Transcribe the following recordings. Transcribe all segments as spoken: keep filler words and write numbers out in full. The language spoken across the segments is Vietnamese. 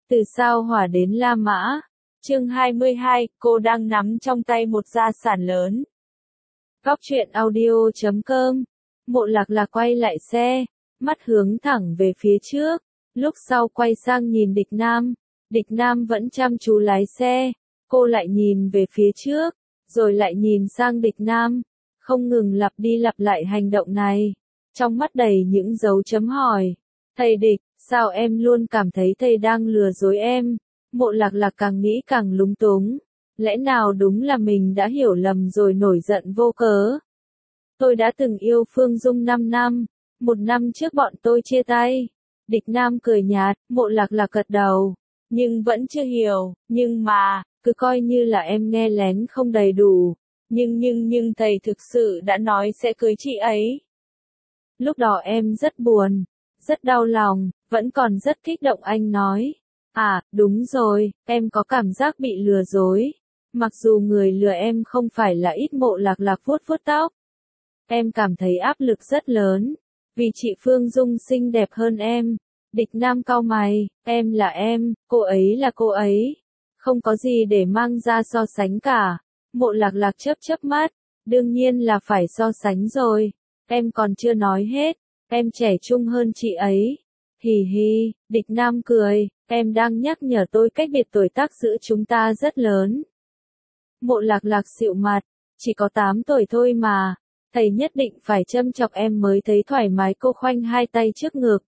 Từ sao Hỏa đến La Mã. Chương hai mươi hai, cô đang nắm trong tay một gia sản lớn. Góc truyện audio chấm com. Mộ Lạc Lạc quay lại xe, mắt hướng thẳng về phía trước, lúc sau quay sang nhìn Địch Nam. Địch Nam vẫn chăm chú lái xe, cô lại nhìn về phía trước, rồi lại nhìn sang Địch Nam, không ngừng lặp đi lặp lại hành động này, trong mắt đầy những dấu chấm hỏi. Thầy Địch, sao em luôn cảm thấy thầy đang lừa dối em? Mộ Lạc Lạc càng nghĩ càng lúng túng, lẽ nào đúng là mình đã hiểu lầm rồi nổi giận vô cớ. Tôi đã từng yêu Phương Dung năm năm, một năm trước bọn tôi chia tay. Địch Nam cười nhạt, Mộ Lạc Lạc gật đầu, nhưng vẫn chưa hiểu, nhưng mà, cứ coi như là em nghe lén không đầy đủ, nhưng nhưng nhưng thầy thực sự đã nói sẽ cưới chị ấy. Lúc đó em rất buồn, rất đau lòng, vẫn còn rất kích động. Anh nói, à, đúng rồi, em có cảm giác bị lừa dối, mặc dù người lừa em không phải là ít. Mộ Lạc Lạc vuốt vuốt tóc. Em cảm thấy áp lực rất lớn, vì chị Phương Dung xinh đẹp hơn em. Địch Nam cau mày, em là em, cô ấy là cô ấy, không có gì để mang ra so sánh cả. Mộ Lạc Lạc chớp chớp mắt, đương nhiên là phải so sánh rồi, em còn chưa nói hết, em trẻ trung hơn chị ấy. Hì hì, Địch Nam cười, em đang nhắc nhở tôi cách biệt tuổi tác giữa chúng ta rất lớn. Mộ Lạc Lạc xịu mặt, chỉ có tám tuổi thôi mà, thầy nhất định phải châm chọc em mới thấy thoải mái. Cô khoanh hai tay trước ngực.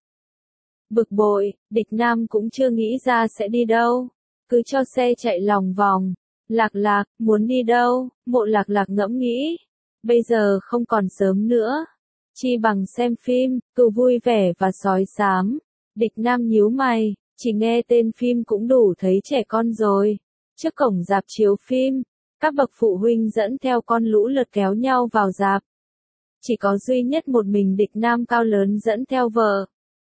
Bực bội, Địch Nam cũng chưa nghĩ ra sẽ đi đâu, cứ cho xe chạy lòng vòng. Lạc Lạc, muốn đi đâu? Mộ Lạc Lạc ngẫm nghĩ, bây giờ không còn sớm nữa, chi bằng xem phim, Cừu Vui Vẻ và Sói Xám. Địch Nam nhíu mày, chỉ nghe tên phim cũng đủ thấy trẻ con rồi. Trước cổng rạp chiếu phim, các bậc phụ huynh dẫn theo con lũ lượt kéo nhau vào rạp. Chỉ có duy nhất một mình Địch Nam cao lớn dẫn theo vợ.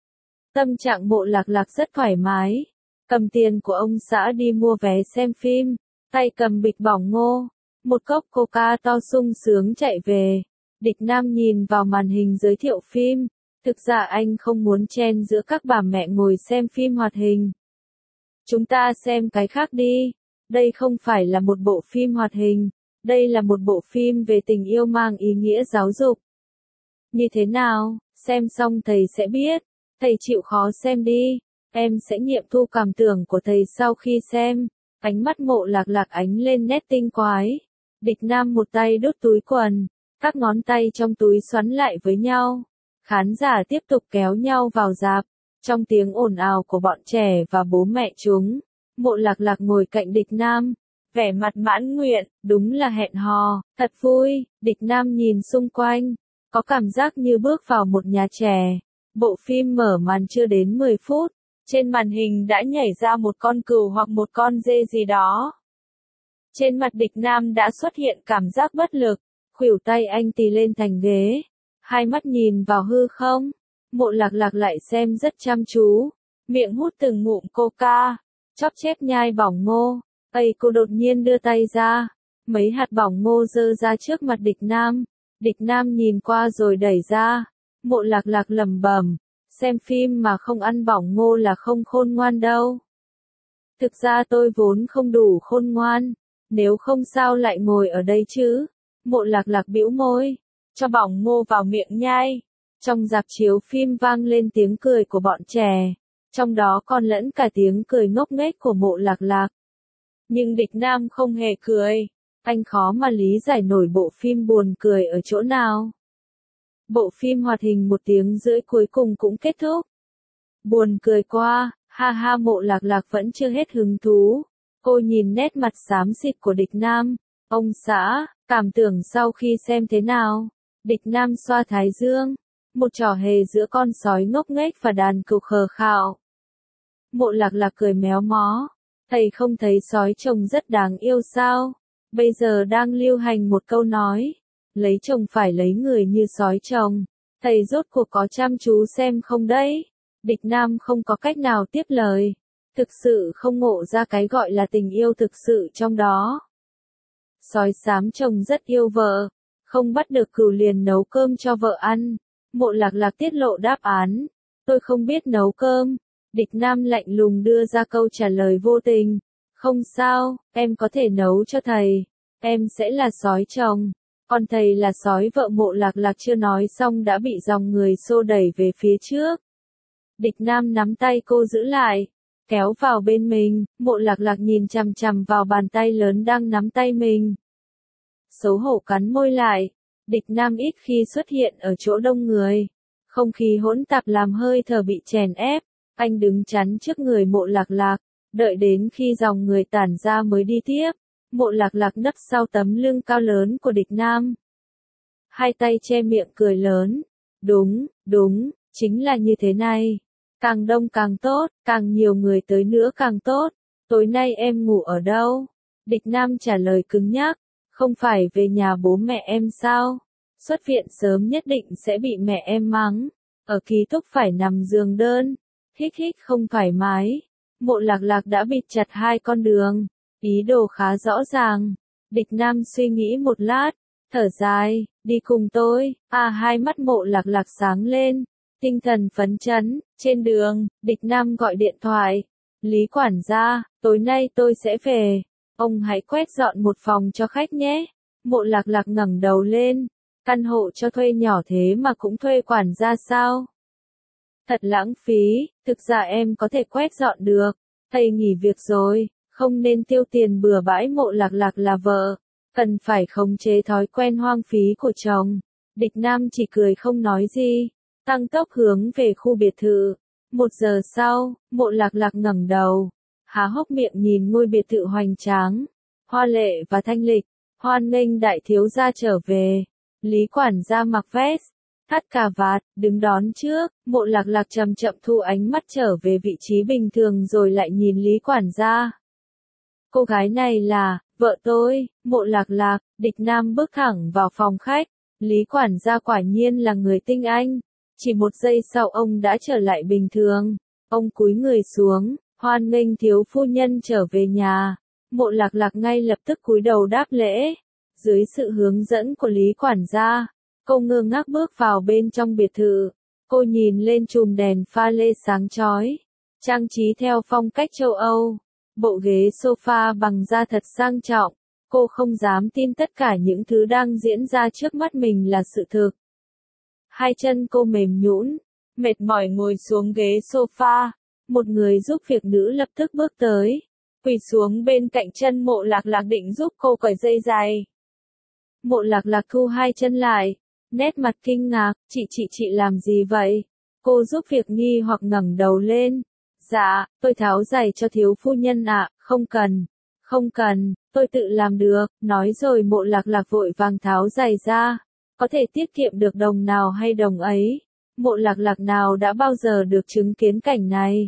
Tâm trạng Mộ Lạc Lạc rất thoải mái, cầm tiền của ông xã đi mua vé xem phim, tay cầm bịch bỏng ngô, một cốc coca to sung sướng chạy về. Địch Nam nhìn vào màn hình giới thiệu phim, thực ra anh không muốn chen giữa các bà mẹ ngồi xem phim hoạt hình. Chúng ta xem cái khác đi, đây không phải là một bộ phim hoạt hình, đây là một bộ phim về tình yêu mang ý nghĩa giáo dục. Như thế nào, xem xong thầy sẽ biết, thầy chịu khó xem đi, em sẽ nghiệm thu cảm tưởng của thầy sau khi xem. Ánh mắt Mộ Lạc Lạc ánh lên nét tinh quái. Địch Nam một tay đút túi quần, các ngón tay trong túi xoắn lại với nhau. Khán giả tiếp tục kéo nhau vào rạp, trong tiếng ồn ào của bọn trẻ và bố mẹ chúng. Mộ Lạc Lạc ngồi cạnh Địch Nam, vẻ mặt mãn nguyện, đúng là hẹn hò, thật vui. Địch Nam nhìn xung quanh, có cảm giác như bước vào một nhà trẻ. Bộ phim mở màn chưa đến mười phút, trên màn hình đã nhảy ra một con cừu hoặc một con dê gì đó. Trên mặt Địch Nam đã xuất hiện cảm giác bất lực, khuỷu tay anh tì lên thành ghế, hai mắt nhìn vào hư không. Mộ Lạc Lạc lại xem rất chăm chú, miệng hút từng ngụm coca, chóp chép nhai bỏng ngô. Ây, cô đột nhiên đưa tay ra, mấy hạt bỏng ngô rơi ra trước mặt Địch Nam. Địch Nam nhìn qua rồi đẩy ra. Mộ Lạc Lạc lẩm bẩm, xem phim mà không ăn bỏng ngô là không khôn ngoan đâu. Thực ra tôi vốn không đủ khôn ngoan, nếu không sao lại ngồi ở đây chứ. Mộ Lạc Lạc bĩu môi, cho bỏng ngô vào miệng nhai. Trong rạp chiếu phim vang lên tiếng cười của bọn trẻ, trong đó còn lẫn cả tiếng cười ngốc nghếch của Mộ Lạc Lạc. Nhưng Địch Nam không hề cười, anh khó mà lý giải nổi bộ phim buồn cười ở chỗ nào. Bộ phim hoạt hình một tiếng rưỡi cuối cùng cũng kết thúc. Buồn cười quá, ha ha. Mộ Lạc Lạc vẫn chưa hết hứng thú. Cô nhìn nét mặt xám xịt của Địch Nam. Ông xã, cảm tưởng sau khi xem thế nào? Địch Nam xoa thái dương. Một trò hề giữa con sói ngốc nghếch và đàn cừu khờ khạo. Mộ Lạc Lạc cười méo mó. Thầy không thấy sói trông rất đáng yêu sao? Bây giờ đang lưu hành một câu nói, lấy chồng phải lấy người như sói chồng. Thầy rốt cuộc có chăm chú xem không đấy? Địch Nam không có cách nào tiếp lời. Thực sự không ngộ ra cái gọi là tình yêu thực sự trong đó. Sói xám chồng rất yêu vợ, không bắt được cừu liền nấu cơm cho vợ ăn. Mộ Lạc Lạc tiết lộ đáp án. Tôi không biết nấu cơm, Địch Nam lạnh lùng đưa ra câu trả lời vô tình. Không sao, em có thể nấu cho thầy. Em sẽ là sói chồng. Còn thầy là sói vợ. Mộ Lạc Lạc chưa nói xong đã bị dòng người xô đẩy về phía trước. Địch Nam nắm tay cô giữ lại, kéo vào bên mình. Mộ Lạc Lạc nhìn chằm chằm vào bàn tay lớn đang nắm tay mình. Xấu hổ cắn môi lại. Địch Nam ít khi xuất hiện ở chỗ đông người. Không khí hỗn tạp làm hơi thở bị chèn ép. Anh đứng chắn trước người Mộ Lạc Lạc, đợi đến khi dòng người tản ra mới đi tiếp. Mộ Lạc Lạc nấp sau tấm lưng cao lớn của Địch Nam. Hai tay che miệng cười lớn. Đúng, đúng, chính là như thế này. Càng đông càng tốt, càng nhiều người tới nữa càng tốt. Tối nay em ngủ ở đâu? Địch Nam trả lời cứng nhắc. Không phải về nhà bố mẹ em sao? Xuất viện sớm nhất định sẽ bị mẹ em mắng. Ở ký túc phải nằm giường đơn. Hít hít không thoải mái. Mộ Lạc Lạc đã bịt chặt hai con đường. Ý đồ khá rõ ràng. Địch Nam suy nghĩ một lát. Thở dài, đi cùng tôi. À, hai mắt Mộ Lạc Lạc sáng lên. Tinh thần phấn chấn. Trên đường, Địch Nam gọi điện thoại. Lý quản gia, tối nay tôi sẽ về. Ông hãy quét dọn một phòng cho khách nhé. Mộ Lạc Lạc ngẩng đầu lên. Căn hộ cho thuê nhỏ thế mà cũng thuê quản gia sao? Thật lãng phí, thực ra em có thể quét dọn được. Thầy nghỉ việc rồi, không nên tiêu tiền bừa bãi. Mộ Lạc Lạc là vợ, cần phải khống chế thói quen hoang phí của chồng. Địch Nam chỉ cười không nói gì, tăng tốc hướng về khu biệt thự. Một giờ sau, Mộ Lạc Lạc ngẩng đầu, há hốc miệng nhìn ngôi biệt thự hoành tráng, hoa lệ và thanh lịch. Hoan nghênh đại thiếu gia trở về. Lý quản gia mặc vest, thắt cà vạt, đứng đón trước. Mộ Lạc Lạc chậm chậm thu ánh mắt trở về vị trí bình thường rồi lại nhìn Lý quản gia. Cô gái này là vợ tôi. Mộ Lạc Lạc. Địch Nam bước thẳng vào phòng khách. Lý quản gia quả nhiên là người tinh anh. Chỉ một giây sau ông đã trở lại bình thường. Ông cúi người xuống, hoan nghênh thiếu phu nhân trở về nhà. Mộ Lạc Lạc ngay lập tức cúi đầu đáp lễ. Dưới sự hướng dẫn của Lý quản gia, cô ngơ ngác bước vào bên trong biệt thự. Cô nhìn lên chùm đèn pha lê sáng chói, trang trí theo phong cách châu Âu. Bộ ghế sofa bằng da thật sang trọng. Cô không dám tin tất cả những thứ đang diễn ra trước mắt mình là sự thực. Hai chân cô mềm nhũn, mệt mỏi ngồi xuống ghế sofa. Một người giúp việc nữ lập tức bước tới, quỳ xuống bên cạnh chân Mộ Lạc Lạc định giúp cô cởi dây giày. Mộ Lạc Lạc thu hai chân lại, nét mặt kinh ngạc. Chị chị chị làm gì vậy? Cô giúp việc nghi hoặc ngẩng đầu lên. Dạ, tôi tháo giày cho thiếu phu nhân ạ. Không cần, không cần, tôi tự làm được. Nói rồi Mộ Lạc Lạc vội vàng tháo giày ra. Có thể tiết kiệm được đồng nào hay đồng ấy. Mộ Lạc Lạc nào đã bao giờ được chứng kiến cảnh này.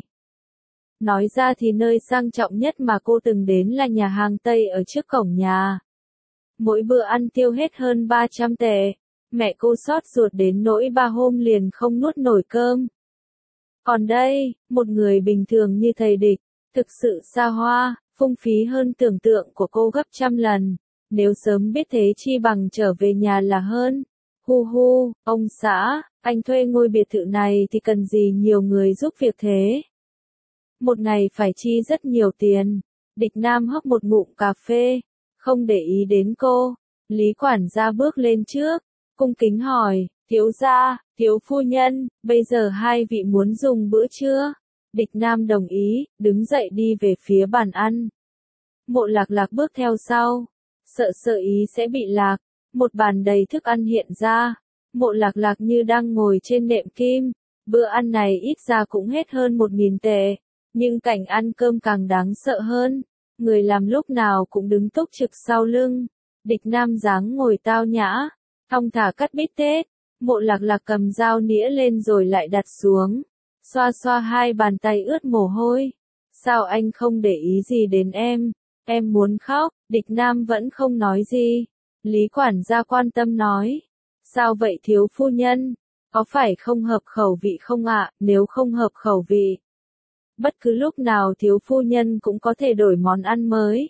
Nói ra thì nơi sang trọng nhất mà cô từng đến là nhà hàng Tây ở trước cổng nhà. Mỗi bữa ăn tiêu hết hơn ba trăm tệ. Mẹ cô xót ruột đến nỗi ba hôm liền không nuốt nổi cơm. Còn đây, một người bình thường như thầy Địch, thực sự xa hoa, phung phí hơn tưởng tượng của cô gấp trăm lần. Nếu sớm biết thế chi bằng trở về nhà là hơn. Hu hu, ông xã, anh thuê ngôi biệt thự này thì cần gì nhiều người giúp việc thế? Một ngày phải chi rất nhiều tiền. Địch Nam hấp một ngụm cà phê, không để ý đến cô. Lý quản gia bước lên trước, cung kính hỏi, thiếu gia, thiếu phu nhân, bây giờ hai vị muốn dùng bữa trưa? Địch Nam đồng ý, đứng dậy đi về phía bàn ăn. Mộ Lạc Lạc bước theo sau, sợ sợ ý sẽ bị lạc. Một bàn đầy thức ăn hiện ra. Mộ Lạc Lạc như đang ngồi trên nệm kim. Bữa ăn này ít ra cũng hết hơn một nghìn tệ. Nhưng cảnh ăn cơm càng đáng sợ hơn. Người làm lúc nào cũng đứng túc trực sau lưng. Địch Nam dáng ngồi tao nhã, thong thả cắt bít tết. Mộ Lạc Lạc cầm dao nĩa lên rồi lại đặt xuống. Xoa xoa hai bàn tay ướt mồ hôi. Sao anh không để ý gì đến em? Em muốn khóc. Địch Nam vẫn không nói gì. Lý quản gia quan tâm nói. Sao vậy thiếu phu nhân? Có phải không hợp khẩu vị không ạ? Nếu không hợp khẩu vị, bất cứ lúc nào thiếu phu nhân cũng có thể đổi món ăn mới.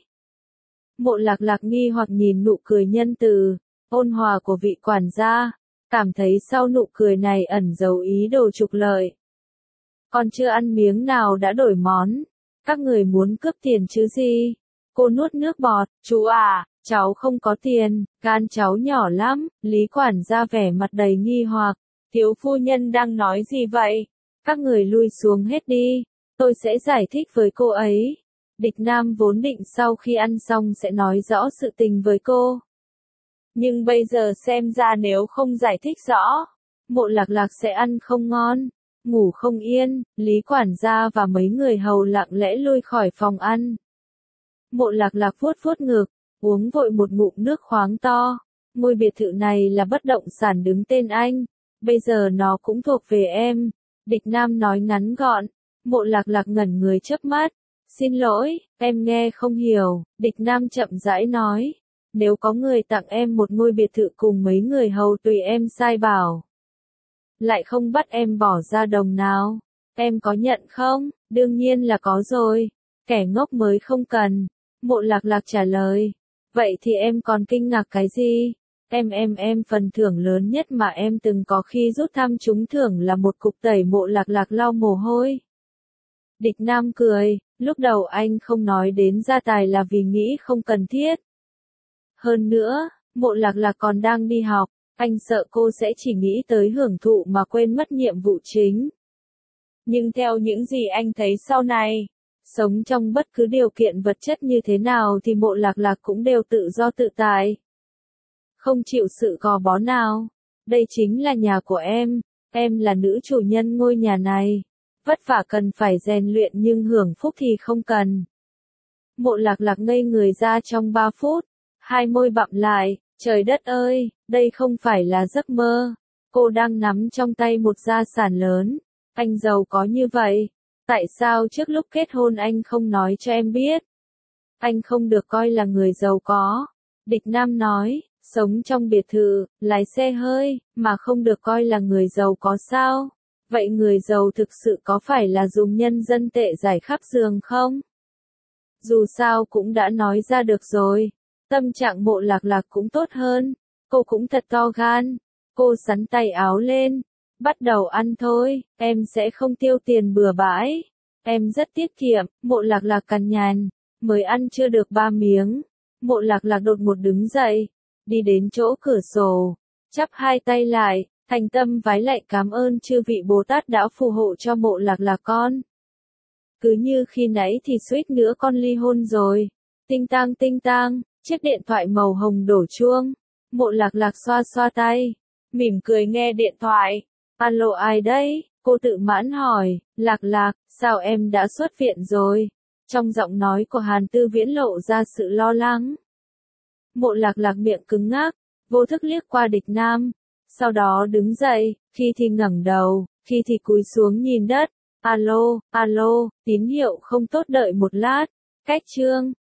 Mộ Lạc Lạc nghi hoặc nhìn nụ cười nhân từ, ôn hòa của vị quản gia, cảm thấy sau nụ cười này ẩn giấu ý đồ trục lợi. Còn chưa ăn miếng nào đã đổi món. Các người muốn cướp tiền chứ gì? Cô nuốt nước bọt, chú à, cháu không có tiền, gan cháu nhỏ lắm. Lý quản gia vẻ mặt đầy nghi hoặc. Thiếu phu nhân đang nói gì vậy? Các người lui xuống hết đi, tôi sẽ giải thích với cô ấy. Địch Nam vốn định sau khi ăn xong sẽ nói rõ sự tình với cô. Nhưng bây giờ xem ra nếu không giải thích rõ, Mộ Lạc Lạc sẽ ăn không ngon, ngủ không yên. Lý quản gia và mấy người hầu lặng lẽ lui khỏi phòng ăn. Mộ Lạc Lạc vuốt vuốt ngực, uống vội một ngụm nước khoáng to. Ngôi biệt thự này là bất động sản đứng tên anh, bây giờ nó cũng thuộc về em. Địch Nam nói ngắn gọn. Mộ Lạc Lạc ngẩn người chớp mắt. Xin lỗi, em nghe không hiểu. Địch Nam chậm rãi nói. Nếu có người tặng em một ngôi biệt thự cùng mấy người hầu tùy em sai bảo, lại không bắt em bỏ ra đồng nào, em có nhận không? Đương nhiên là có rồi. Kẻ ngốc mới không cần. Mộ Lạc Lạc trả lời. Vậy thì em còn kinh ngạc cái gì? Em em em phần thưởng lớn nhất mà em từng có khi rút thăm trúng thưởng là một cục tẩy. Mộ Lạc Lạc lau mồ hôi. Địch Nam cười, lúc đầu anh không nói đến gia tài là vì nghĩ không cần thiết. Hơn nữa, Mộ Lạc Lạc còn đang đi học, anh sợ cô sẽ chỉ nghĩ tới hưởng thụ mà quên mất nhiệm vụ chính. Nhưng theo những gì anh thấy sau này, sống trong bất cứ điều kiện vật chất như thế nào thì Mộ Lạc Lạc cũng đều tự do tự tại. Không chịu sự gò bó nào. Đây chính là nhà của em, em là nữ chủ nhân ngôi nhà này. Vất vả cần phải rèn luyện nhưng hưởng phúc thì không cần. Mộ Lạc Lạc ngây người ra trong ba phút, hai môi bặm lại, trời đất ơi, đây không phải là giấc mơ. Cô đang nắm trong tay một gia sản lớn, anh giàu có như vậy, tại sao trước lúc kết hôn anh không nói cho em biết? Anh không được coi là người giàu có. Địch Nam nói, sống trong biệt thự, lái xe hơi, mà không được coi là người giàu có sao? Vậy người giàu thực sự có phải là dùng nhân dân tệ giải khắp giường không? Dù sao cũng đã nói ra được rồi. Tâm trạng Mộ Lạc Lạc cũng tốt hơn. Cô cũng thật to gan. Cô xắn tay áo lên. Bắt đầu ăn thôi, em sẽ không tiêu tiền bừa bãi. Em rất tiết kiệm. Mộ Lạc Lạc cằn nhằn. Mới ăn chưa được ba miếng. Mộ Lạc Lạc đột ngột đứng dậy. Đi đến chỗ cửa sổ. Chắp hai tay lại. Thành tâm vái lạy cảm ơn chư vị Bồ Tát đã phù hộ cho Mộ Lạc Lạc con. Cứ như khi nãy thì suýt nữa con ly hôn rồi. Tinh tang tinh tang, chiếc điện thoại màu hồng đổ chuông. Mộ Lạc Lạc xoa xoa tay, mỉm cười nghe điện thoại. Alo ai đấy? Cô tự mãn hỏi. Lạc Lạc, sao em đã xuất viện rồi? Trong giọng nói của Hàn Tư Viễn lộ ra sự lo lắng. Mộ Lạc Lạc miệng cứng ngắc, vô thức liếc qua Địch Nam. Sau đó đứng dậy, khi thì ngẩng đầu, khi thì cúi xuống nhìn đất. Alo, alo, tín hiệu không tốt đợi một lát. Cách chương.